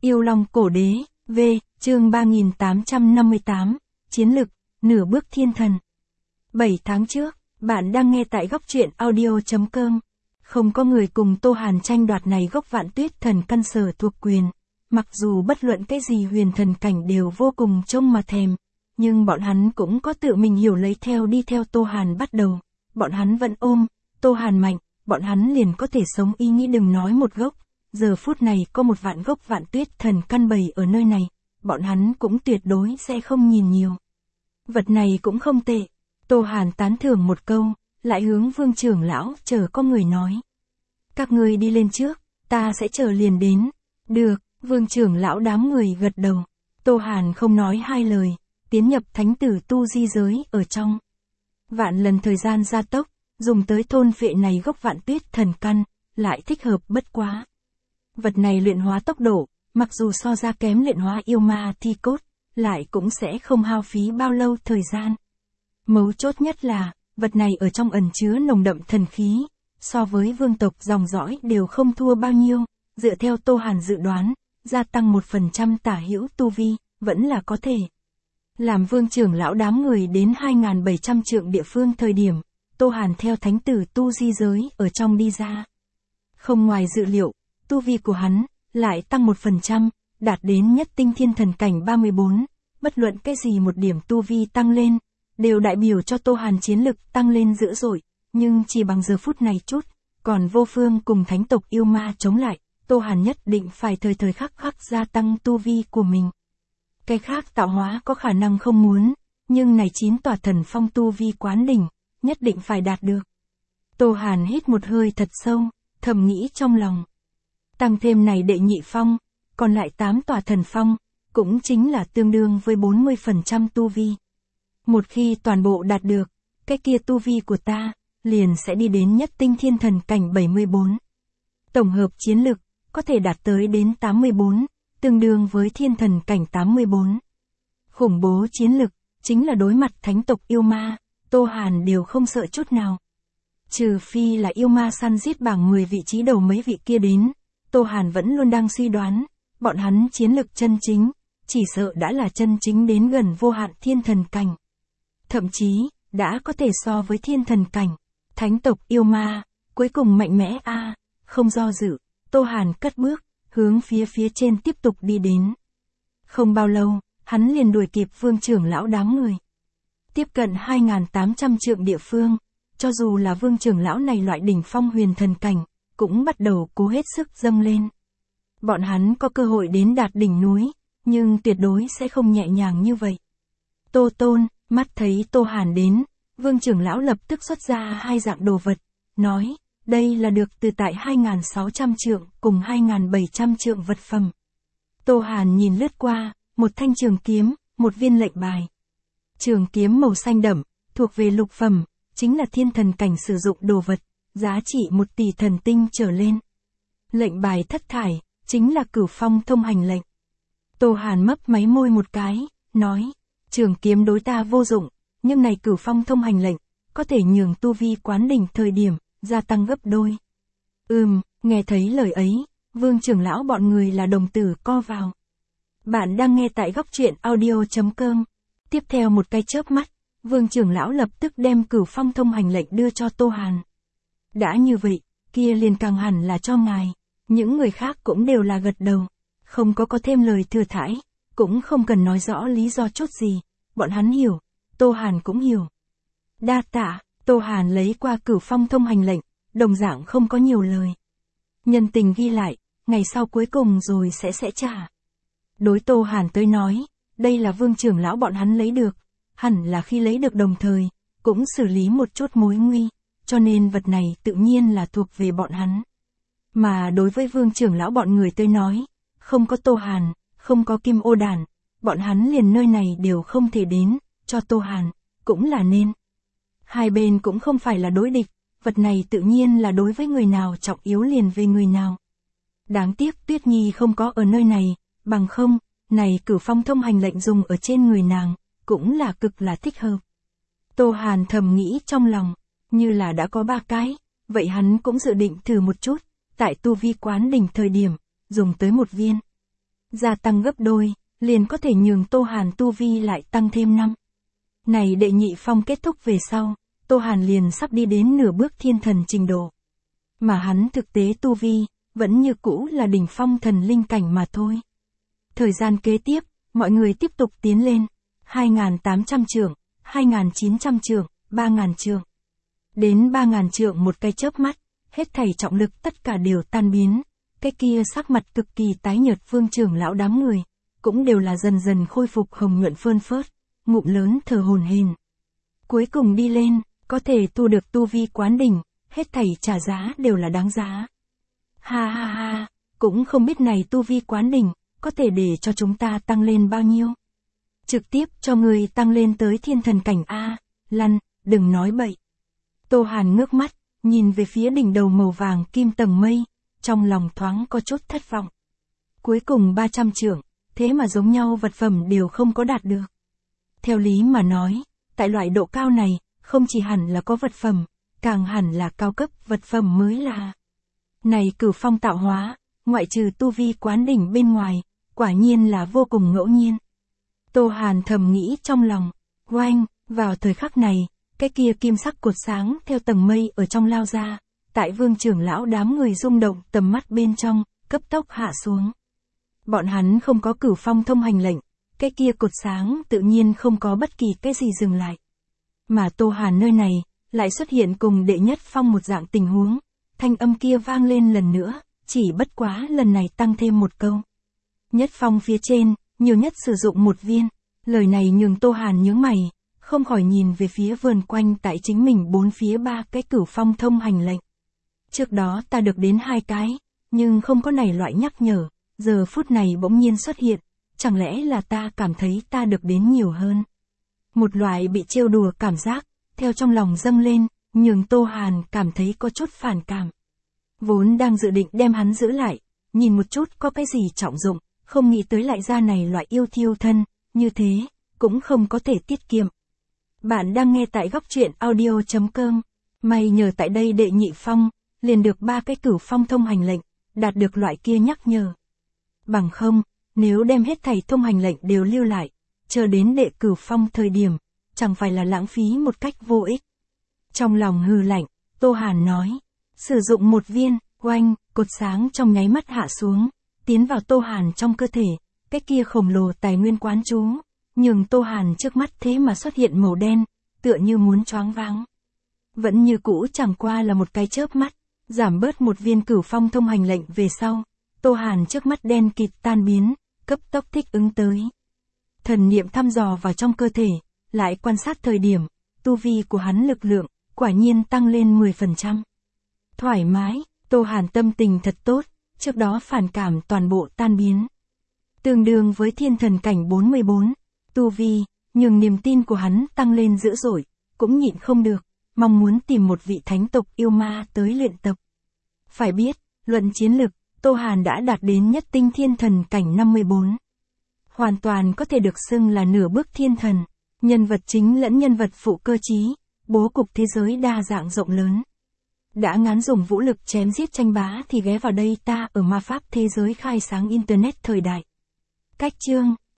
Yêu Long Cổ Đế, V, chương 3858, Chiến lực, nửa bước thiên thần. 7 tháng trước, bạn đang nghe tại góc truyện audio.com. Không có người cùng Tô Hàn tranh đoạt này gốc Vạn Tuyết Thần Căn sở thuộc quyền. Mặc dù bất luận cái gì huyền thần cảnh đều vô cùng trông mà thèm, nhưng bọn hắn cũng có tự mình hiểu lấy theo đi theo Tô Hàn bắt đầu. Bọn hắn vẫn ôm, Tô Hàn mạnh, bọn hắn liền có thể sống ý nghĩ đừng nói một gốc. Giờ phút này có một vạn gốc Vạn Tuyết Thần Căn bày ở nơi này, bọn hắn cũng tuyệt đối sẽ không nhìn nhiều. Vật này cũng không tệ. Tô Hàn tán thưởng một câu, lại hướng Vương trưởng lão chờ có người nói. Các người đi lên trước, ta sẽ chờ liền đến. Được, Vương trưởng lão đám người gật đầu. Tô Hàn không nói hai lời, tiến nhập thánh tử tu di giới ở trong. Vạn lần thời gian gia tốc, dùng tới thôn phệ này gốc Vạn Tuyết Thần Căn, lại thích hợp bất quá. Vật này luyện hóa tốc độ, mặc dù so ra kém luyện hóa yêu ma thi cốt, lại cũng sẽ không hao phí bao lâu thời gian. Mấu chốt nhất là, vật này ở trong ẩn chứa nồng đậm thần khí, so với vương tộc dòng dõi đều không thua bao nhiêu, dựa theo Tô Hàn dự đoán, gia tăng 1% tả hữu tu vi, vẫn là có thể. Làm Vương trưởng lão đám người đến 2.700 trượng địa phương thời điểm, Tô Hàn theo thánh tử tu di giới ở trong đi ra. Không ngoài dự liệu, tu vi của hắn lại tăng 1%, đạt đến nhất tinh thiên thần cảnh 34, bất luận cái gì một điểm tu vi tăng lên, đều đại biểu cho Tô Hàn chiến lực tăng lên dữ dội, nhưng chỉ bằng giờ phút này chút, còn vô phương cùng thánh tộc yêu ma chống lại, Tô Hàn nhất định phải thời thời khắc khắc gia tăng tu vi của mình. Cái khác tạo hóa có khả năng không muốn, nhưng này 9 tòa thần phong tu vi quán đỉnh, nhất định phải đạt được. Tô Hàn hít một hơi thật sâu, thầm nghĩ trong lòng. Tăng thêm này đệ nhị phong, còn lại 8 tòa thần phong, cũng chính là tương đương với 40% tu vi. Một khi toàn bộ đạt được, cái kia tu vi của ta, liền sẽ đi đến nhất tinh thiên thần cảnh 74. Tổng hợp chiến lực, có thể đạt tới đến 84, tương đương với thiên thần cảnh 84. Khủng bố chiến lực, chính là đối mặt thánh tộc yêu ma, Tô Hàn đều không sợ chút nào. Trừ phi là yêu ma săn giết bảng 10 vị trí đầu mấy vị kia đến, Tô Hàn vẫn luôn đang suy đoán, bọn hắn chiến lực chân chính, chỉ sợ đã là chân chính đến gần vô hạn thiên thần cảnh. Thậm chí, đã có thể so với thiên thần cảnh. Thánh tộc yêu ma, cuối cùng mạnh mẽ không do dự, Tô Hàn cất bước, hướng phía trên tiếp tục đi đến. Không bao lâu, hắn liền đuổi kịp Vương trưởng lão đám người. Tiếp cận 2.800 trượng địa phương, cho dù là Vương trưởng lão này loại đỉnh phong huyền thần cảnh, cũng bắt đầu cố hết sức dâng lên. Bọn hắn có cơ hội đến đạt đỉnh núi, nhưng tuyệt đối sẽ không nhẹ nhàng như vậy. Tô Tôn, mắt thấy Tô Hàn đến, Vương trưởng lão lập tức xuất ra 2 dạng đồ vật, nói, đây là được từ tại 2.600 trượng cùng 2.700 trượng vật phẩm. Tô Hàn nhìn lướt qua, một thanh trường kiếm, một viên lệnh bài. Trường kiếm màu xanh đậm, thuộc về lục phẩm, chính là thiên thần cảnh sử dụng đồ vật, giá trị 1 tỷ thần tinh trở lên. Lệnh bài thất thải, chính là Cửu Phong thông hành lệnh. Tô Hàn mấp máy môi một cái, nói, trường kiếm đối ta vô dụng, nhưng này Cửu Phong thông hành lệnh, có thể nhường tu vi quán đỉnh thời điểm, gia tăng gấp đôi. Nghe thấy lời ấy, Vương trưởng lão bọn người là đồng tử co vào. Bạn đang nghe tại góc truyện audio.com. Tiếp theo một cái chớp mắt, Vương trưởng lão lập tức đem Cửu Phong thông hành lệnh đưa cho Tô Hàn. Đã như vậy, kia liền càng hẳn là cho ngài. Những người khác cũng đều là gật đầu, không có thêm lời thừa thãi, cũng không cần nói rõ lý do chút gì, bọn hắn hiểu, Tô Hàn cũng hiểu. Đa tạ, Tô Hàn lấy qua Cửu Phong thông hành lệnh, đồng dạng không có nhiều lời. Nhân tình ghi lại, ngày sau cuối cùng rồi sẽ trả. Đối Tô Hàn tới nói, đây là Vương trưởng lão bọn hắn lấy được, hẳn là khi lấy được đồng thời, cũng xử lý một chút mối nguy, cho nên vật này tự nhiên là thuộc về bọn hắn. Mà đối với Vương trưởng lão bọn người tới nói, không có Tô Hàn, không có Kim Ô Đản, bọn hắn liền nơi này đều không thể đến, cho Tô Hàn, cũng là nên. Hai bên cũng không phải là đối địch, vật này tự nhiên là đối với người nào trọng yếu liền về người nào. Đáng tiếc Tuyết Nhi không có ở nơi này, bằng không, này Cửu Phong thông hành lệnh dùng ở trên người nàng, cũng là cực là thích hợp. Tô Hàn thầm nghĩ trong lòng, như là đã có 3 cái, vậy hắn cũng dự định thử một chút, tại tu vi quán đỉnh thời điểm, dùng tới một viên. gia tăng gấp đôi, liền có thể nhường Tô Hàn tu vi lại tăng thêm 5. Này đệ nhị phong kết thúc về sau, Tô Hàn liền sắp đi đến nửa bước thiên thần trình độ. Mà hắn thực tế tu vi, vẫn như cũ là đỉnh phong thần linh cảnh mà thôi. Thời gian kế tiếp, mọi người tiếp tục tiến lên, 2.800 trượng, 2.900 trượng, 3.000 trượng. Đến 3.000 trượng một cái chớp mắt, hết thảy trọng lực tất cả đều tan biến, cái kia sắc mặt cực kỳ tái nhợt Vương trưởng lão đám người, cũng đều là dần dần khôi phục hồng nhuận phơn phớt, ngụm lớn thở hổn hển. Cuối cùng đi lên, có thể tu được tu vi quán đỉnh, hết thảy trả giá đều là đáng giá. Ha ha ha, cũng không biết này tu vi quán đỉnh, có thể để cho chúng ta tăng lên bao nhiêu. Trực tiếp cho người tăng lên tới thiên thần cảnh A, lăn, đừng nói bậy. Tô Hàn ngước mắt, nhìn về phía đỉnh đầu màu vàng kim tầng mây, trong lòng thoáng có chút thất vọng. Cuối cùng 300 trượng, thế mà giống nhau vật phẩm đều không có đạt được. Theo lý mà nói, tại loại độ cao này, không chỉ hẳn là có vật phẩm, càng hẳn là cao cấp vật phẩm mới là. Này Cửu Phong tạo hóa, ngoại trừ tu vi quán đỉnh bên ngoài, quả nhiên là vô cùng ngẫu nhiên. Tô Hàn thầm nghĩ trong lòng, oanh, vào thời khắc này, cái kia kim sắc cột sáng theo tầng mây ở trong lao ra, tại Vương trưởng lão đám người rung động tầm mắt bên trong, cấp tốc hạ xuống. Bọn hắn không có Cửu Phong thông hành lệnh, cái kia cột sáng tự nhiên không có bất kỳ cái gì dừng lại. Mà Tô Hàn nơi này, lại xuất hiện cùng đệ nhất phong một dạng tình huống, thanh âm kia vang lên lần nữa, chỉ bất quá lần này tăng thêm một câu. Nhất phong phía trên, nhiều nhất sử dụng một viên, lời này nhường Tô Hàn nhướng mày, không khỏi nhìn về phía vườn quanh tại chính mình bốn phía 3 cái Cửu Phong thông hành lệnh. Trước đó ta được đến 2 cái, nhưng không có này loại nhắc nhở, giờ phút này bỗng nhiên xuất hiện, chẳng lẽ là ta cảm thấy ta được đến nhiều hơn. Một loại bị trêu đùa cảm giác, theo trong lòng dâng lên, nhường Tô Hàn cảm thấy có chút phản cảm. Vốn đang dự định đem hắn giữ lại, nhìn một chút có cái gì trọng dụng, không nghĩ tới lại ra này loại yêu thiêu thân, như thế, cũng không có thể tiết kiệm. Bạn đang nghe tại góc truyện audio.com, may nhờ tại đây đệ nhị phong, liền được 3 cái Cửu Phong thông hành lệnh, đạt được loại kia nhắc nhở. Bằng không, nếu đem hết thảy thông hành lệnh đều lưu lại, chờ đến đệ Cửu Phong thời điểm, chẳng phải là lãng phí một cách vô ích. Trong lòng hừ lạnh, Tô Hàn nói, sử dụng một viên, oanh, cột sáng trong nháy mắt hạ xuống, tiến vào Tô Hàn trong cơ thể, cái kia khổng lồ tài nguyên quán trú, nhường Tô Hàn trước mắt thế mà xuất hiện màu đen, tựa như muốn choáng váng. Vẫn như cũ chẳng qua là một cái chớp mắt, giảm bớt một viên Cửu Phong thông hành lệnh về sau, Tô Hàn trước mắt đen kịt tan biến, cấp tốc thích ứng tới. Thần niệm thăm dò vào trong cơ thể, lại quan sát thời điểm, tu vi của hắn lực lượng, quả nhiên tăng lên 10%. Thoải mái, Tô Hàn tâm tình thật tốt, trước đó phản cảm toàn bộ tan biến. Tương đương với thiên thần cảnh 44, tu vi, nhường niềm tin của hắn tăng lên dữ dội, cũng nhịn không được, mong muốn tìm một vị thánh tộc yêu ma tới luyện tập. Phải biết, luận chiến lực, Tô Hàn đã đạt đến nhất tinh thiên thần cảnh 54. Hoàn toàn có thể được xưng là nửa bước thiên thần, nhân vật chính lẫn nhân vật phụ cơ trí, bố cục thế giới đa dạng rộng lớn. Đã ngán dùng vũ lực chém giết tranh bá thì ghé vào đây ta ở ma pháp thế giới khai sáng internet thời đại. Cách chương